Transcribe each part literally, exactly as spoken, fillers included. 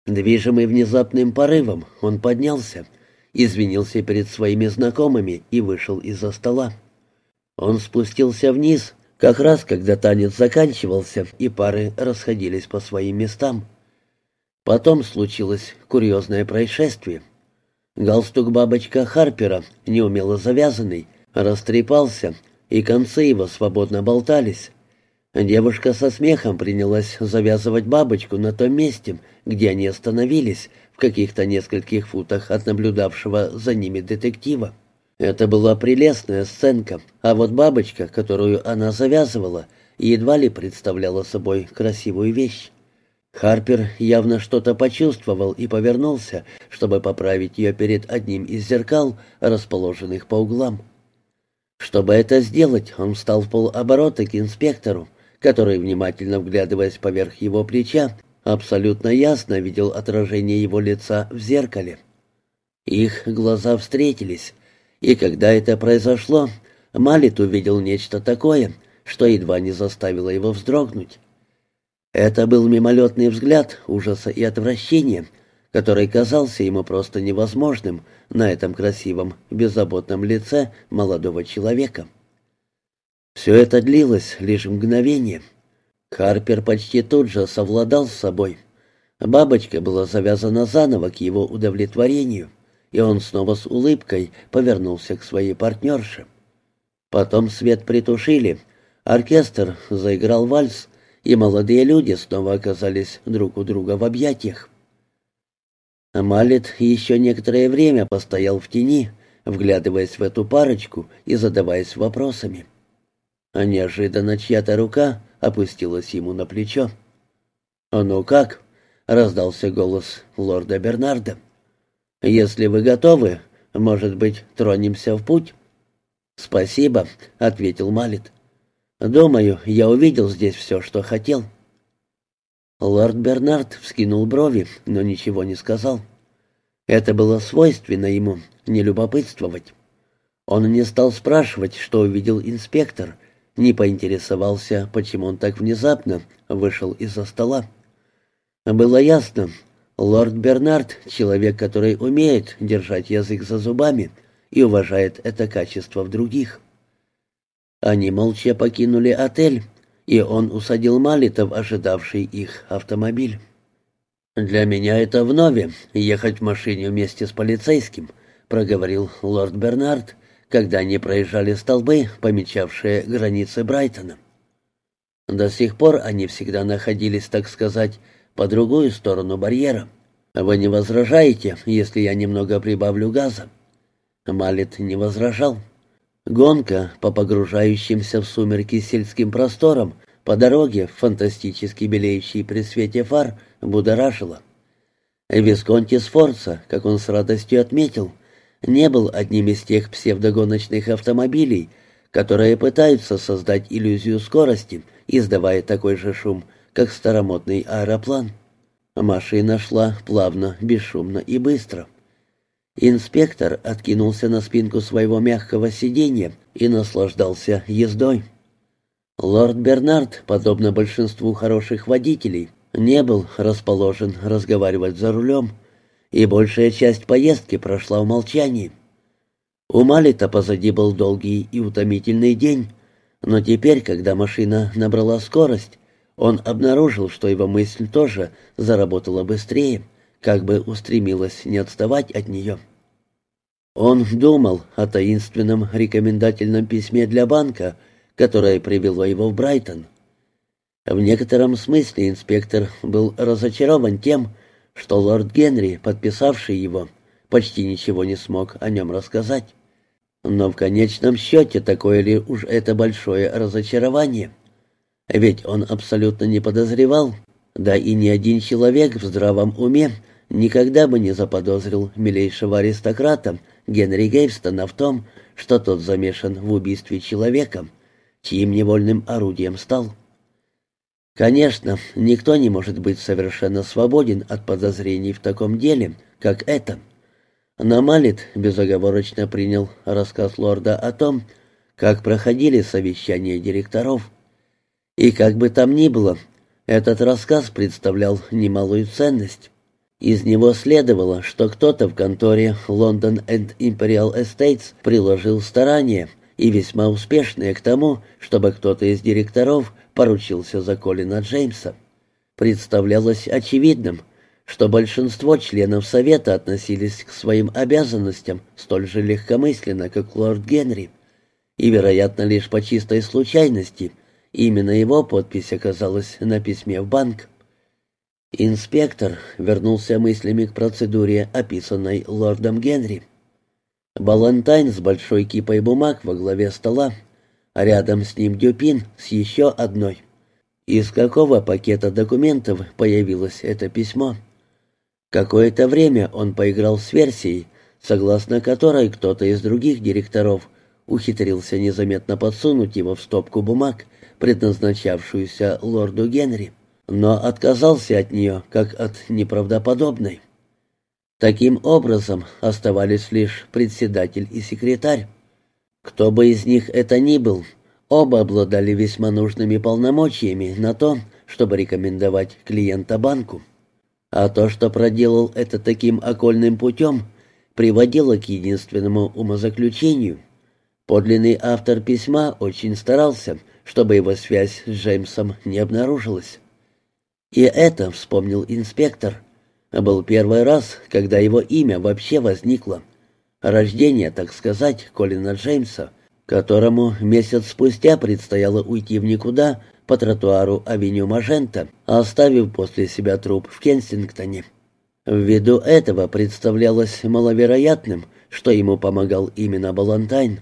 Движимый внезапным порывом, он поднялся, извинился перед своими знакомыми и вышел из-за стола. Он спустился вниз, как раз когда танец заканчивался и пары расходились по своим местам. Потом случилось курьезное происшествие. Галстук-бабочка Харпера, неумело завязанный, растрепался, и концы его свободно болтались. Девушка со смехом принялась завязывать бабочку на том месте, где они остановились, в каких-то нескольких футах от наблюдавшего за ними детектива. Это была прелестная сценка, а вот бабочка, которую она завязывала, едва ли представляла собой красивую вещь. Харпер явно что-то почувствовал и повернулся, чтобы поправить ее перед одним из зеркал, расположенных по углам. Чтобы это сделать, он встал в полоборота к инспектору, который, внимательно вглядываясь поверх его плеча, абсолютно ясно видел отражение его лица в зеркале. Их глаза встретились, и когда это произошло, Маллет увидел нечто такое, что едва не заставило его вздрогнуть. Это был мимолетный взгляд ужаса и отвращения, который казался ему просто невозможным на этом красивом, беззаботном лице молодого человека. Все это длилось лишь мгновение. Харпер почти тут же совладал с собой. Бабочка была завязана заново к его удовлетворению, и он снова с улыбкой повернулся к своей партнерше. Потом свет притушили, оркестр заиграл вальс, и молодые люди снова оказались друг у друга в объятиях. Маллет еще некоторое время постоял в тени, вглядываясь в эту парочку и задаваясь вопросами. А неожиданно чья-то рука опустилась ему на плечо. «А ну как?» — раздался голос лорда Бернарда. «Если вы готовы, может быть, тронемся в путь?» «Спасибо», — ответил Маллет. «Думаю, я увидел здесь все, что хотел». Лорд Бернард вскинул брови, но ничего не сказал. Это было свойственно ему, не любопытствовать. Он не стал спрашивать, что увидел инспектор, не поинтересовался, почему он так внезапно вышел из-за стола. Было ясно, лорд Бернард — человек, который умеет держать язык за зубами и уважает это качество в других. Они молча покинули отель, и он усадил Маллета в ожидавший их автомобиль. «Для меня это вновь ехать в машине вместе с полицейским», — проговорил лорд Бернард, когда они проезжали столбы, помечавшие границы Брайтона. До сих пор они всегда находились, так сказать, по другую сторону барьера. «Вы не возражаете, если я немного прибавлю газа?» Маллет не возражал. Гонка по погружающимся в сумерки сельским просторам по дороге, фантастически белеющей при свете фар, будоражила. Висконти Сфорца, как он с радостью отметил, не был одним из тех псевдогоночных автомобилей, которые пытаются создать иллюзию скорости, издавая такой же шум, как старомодный аэроплан. Машина шла плавно, бесшумно и быстро. Инспектор откинулся на спинку своего мягкого сиденья и наслаждался ездой. Лорд Бернард, подобно большинству хороших водителей, не был расположен разговаривать за рулем, и большая часть поездки прошла в молчании. У Маллета позади был долгий и утомительный день, но теперь, когда машина набрала скорость, он обнаружил, что его мысль тоже заработала быстрее, как бы устремилась не отставать от нее. Он думал о таинственном рекомендательном письме для банка, которое привело его в Брайтон. В некотором смысле инспектор был разочарован тем, что лорд Генри, подписавший его, почти ничего не смог о нем рассказать. Но в конечном счете такое ли уж это большое разочарование? Ведь он абсолютно не подозревал, да и ни один человек в здравом уме никогда бы не заподозрил милейшего аристократа Генри Гейвстона в том, что тот замешан в убийстве человека, чьим невольным орудием стал. Конечно, никто не может быть совершенно свободен от подозрений в таком деле, как это. Но Маллет безоговорочно принял рассказ лорда о том, как проходили совещания директоров. И как бы там ни было, этот рассказ представлял немалую ценность. Из него следовало, что кто-то в конторе London and Imperial Estates приложил старания, и весьма успешные, к тому, чтобы кто-то из директоров поручился за Колина Джеймса. Представлялось очевидным, что большинство членов Совета относились к своим обязанностям столь же легкомысленно, как лорд Генри, и, вероятно, лишь по чистой случайности именно его подпись оказалась на письме в банк. Инспектор вернулся мыслями к процедуре, описанной лордом Генри. Балантайн с большой кипой бумаг во главе стола, а рядом с ним Дюпин с еще одной. Из какого пакета документов появилось это письмо? Какое-то время он поиграл с версией, согласно которой кто-то из других директоров ухитрился незаметно подсунуть его в стопку бумаг, предназначавшуюся лорду Генри, но отказался от нее, как от неправдоподобной. Таким образом, оставались лишь председатель и секретарь. Кто бы из них это ни был, оба обладали весьма нужными полномочиями на то, чтобы рекомендовать клиента банку. А то, что проделал это таким окольным путем, приводило к единственному умозаключению. Подлинный автор письма очень старался, чтобы его связь с Джеймсом не обнаружилась. И это, вспомнил инспектор, был первый раз, когда его имя вообще возникло. Рождение, так сказать, Колина Джеймса, которому месяц спустя предстояло уйти в никуда по тротуару авеню Мажента, оставив после себя труп в Кенсингтоне. Ввиду этого представлялось маловероятным, что ему помогал именно Балантайн.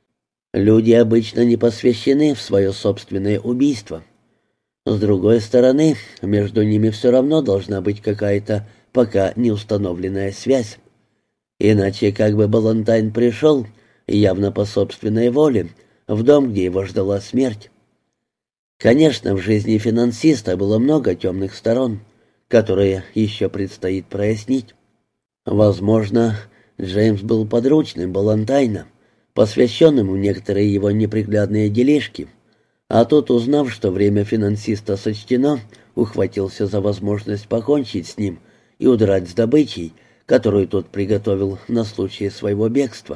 Люди обычно не посвящены в свое собственное убийство. С другой стороны, между ними все равно должна быть какая-то пока не установленная связь. Иначе как бы Балантайн пришел, явно по собственной воле, в дом, где его ждала смерть. Конечно, в жизни финансиста было много темных сторон, которые еще предстоит прояснить. Возможно, Джеймс был подручным Балантайна, посвященным в некоторые его неприглядные делишки, а тот, узнав, что время финансиста сочтено, ухватился за возможность покончить с ним и удрать с добычей, которую тот приготовил на случай своего бегства.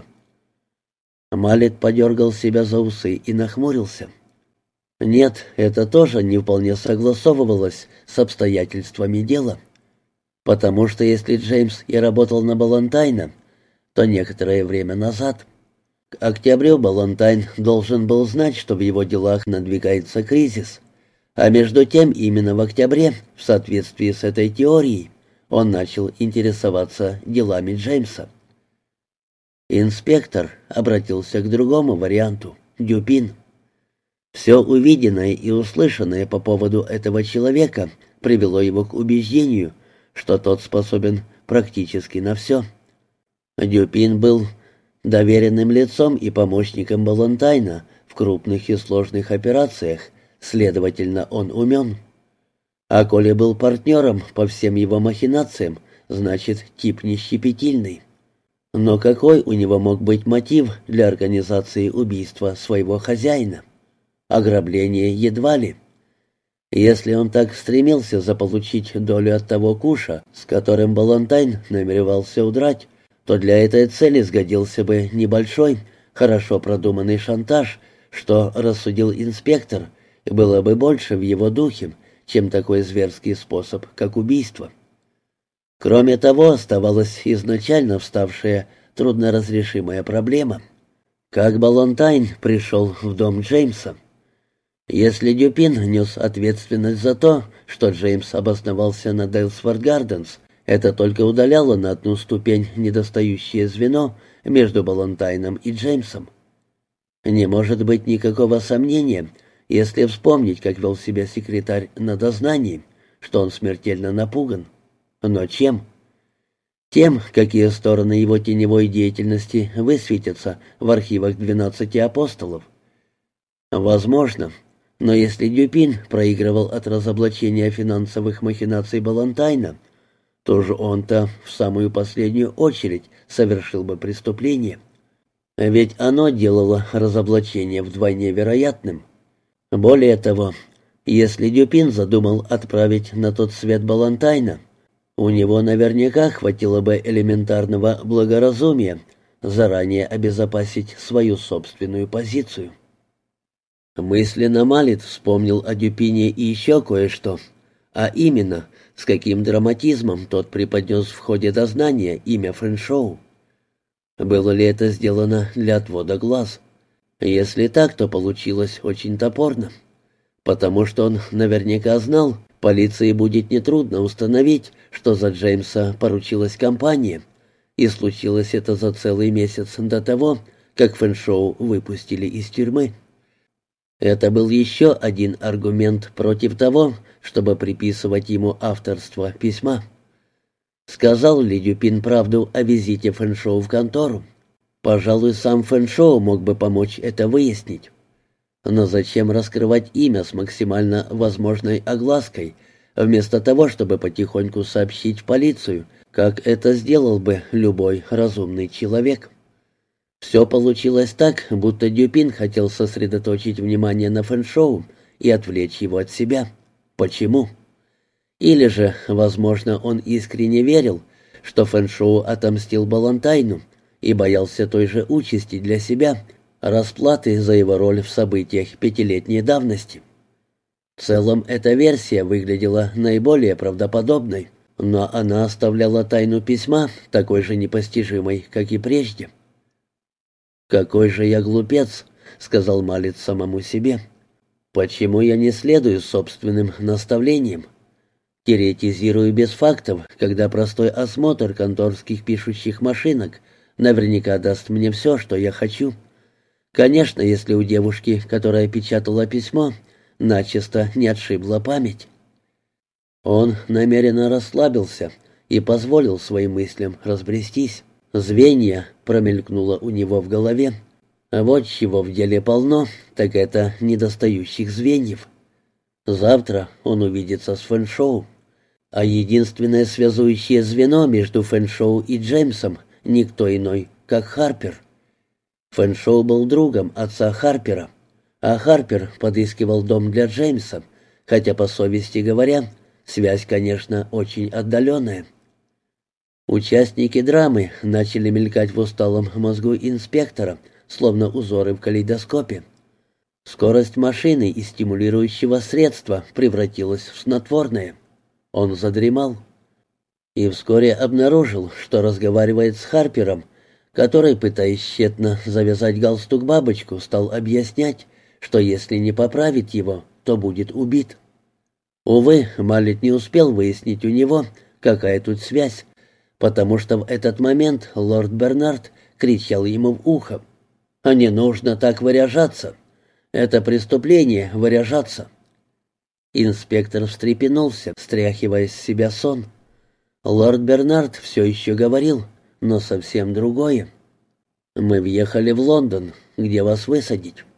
Малет подергал себя за усы и нахмурился. Нет, это тоже не вполне согласовывалось с обстоятельствами дела, потому что если Джеймс и работал на Балантайна, то некоторое время назад. К октябрю Балантайн должен был знать, что в его делах надвигается кризис, а между тем именно в октябре, в соответствии с этой теорией, он начал интересоваться делами Джеймса. Инспектор обратился к другому варианту — Дюпин. Все увиденное и услышанное по поводу этого человека привело его к убеждению, что тот способен практически на все. Дюпин был доверенным лицом и помощником Балантайна в крупных и сложных операциях, следовательно, он умен. А коли был партнером по всем его махинациям, значит, тип нещепетильный. Но какой у него мог быть мотив для организации убийства своего хозяина? Ограбление едва ли. Если он так стремился заполучить долю от того куша, с которым Балантайн намеревался удрать, то для этой цели сгодился бы небольшой, хорошо продуманный шантаж, что, рассудил инспектор, было бы больше в его духе, чем такой зверский способ, как убийство. Кроме того, оставалась изначально вставшая трудноразрешимая проблема. Как Балантайн пришел в дом Джеймса? Если Дюпин нес ответственность за то, что Джеймс обосновался на Дейлсфорд Гарденс, это только удаляло на одну ступень недостающее звено между Балантайном и Джеймсом. Не может быть никакого сомнения, если вспомнить, как вел себя секретарь на дознании, что он смертельно напуган. Но чем? Тем, какие стороны его теневой деятельности высветятся в архивах двенадцати апостолов. Возможно, но если Дюпин проигрывал от разоблачения финансовых махинаций Балантайна, то же он-то в самую последнюю очередь совершил бы преступление. Ведь оно делало разоблачение вдвойне вероятным. Более того, если Дюпин задумал отправить на тот свет Балантайна, У него наверняка хватило бы элементарного благоразумия заранее обезопасить свою собственную позицию. Мысленно Малет вспомнил о Дюпине и еще кое-что, а именно, с каким драматизмом тот преподнес в ходе дознания имя Фэншоу. Было ли это сделано для отвода глаз? Если так, то получилось очень топорно, потому что он наверняка знал, полиции будет нетрудно установить, что за Джеймса поручилась компания, и случилось это за целый месяц до того, как Фэншоу выпустили из тюрьмы. Это был еще один аргумент против того, чтобы приписывать ему авторство письма. Сказал ли Дюпин правду о визите Фэншоу в контору? Пожалуй, сам Фэншоу мог бы помочь это выяснить. Но зачем раскрывать имя с максимально возможной оглаской, вместо того, чтобы потихоньку сообщить в полицию, как это сделал бы любой разумный человек? Все получилось так, будто Дюпин хотел сосредоточить внимание на Фэншоу и отвлечь его от себя. Почему? Или же, возможно, он искренне верил, что Фэншоу отомстил Балантайну и боялся той же участи для себя, расплаты за его роль в событиях пятилетней давности. В целом, эта версия выглядела наиболее правдоподобной, но она оставляла тайну письма такой же непостижимой, как и прежде. «Какой же я глупец», — сказал Малец самому себе. «Почему я не следую собственным наставлениям? Теоретизирую без фактов, когда простой осмотр конторских пишущих машинок наверняка даст мне все, что я хочу. Конечно, если у девушки, которая печатала письмо, начисто не отшибла память». Он намеренно расслабился и позволил своим мыслям разбрестись. Звенья промелькнуло у него в голове. Вот чего в деле полно, так это недостающих звеньев. Завтра он увидится с Фэншоу, а единственное связующее звено между Фэншоу и Джеймсом никто иной, как Харпер. Фэншоу был другом отца Харпера, а Харпер подыскивал дом для Джеймса, хотя, по совести говоря, связь, конечно, очень отдаленная. Участники драмы начали мелькать в усталом мозгу инспектора, словно узоры в калейдоскопе. Скорость машины и стимулирующего средства превратилась в снотворное. Он задремал и вскоре обнаружил, что разговаривает с Харпером, который, пытаясь тщетно завязать галстук-бабочку, стал объяснять, что если не поправить его, то будет убит. Увы, Малет не успел выяснить у него, какая тут связь, потому что в этот момент лорд Бернард кричал ему в ухо: «А не нужно так выряжаться! Это преступление — выряжаться!» Инспектор встрепенулся, стряхивая с себя сон. Лорд Бернард все еще говорил, но совсем другое. «Мы въехали в Лондон. Где вас высадить?»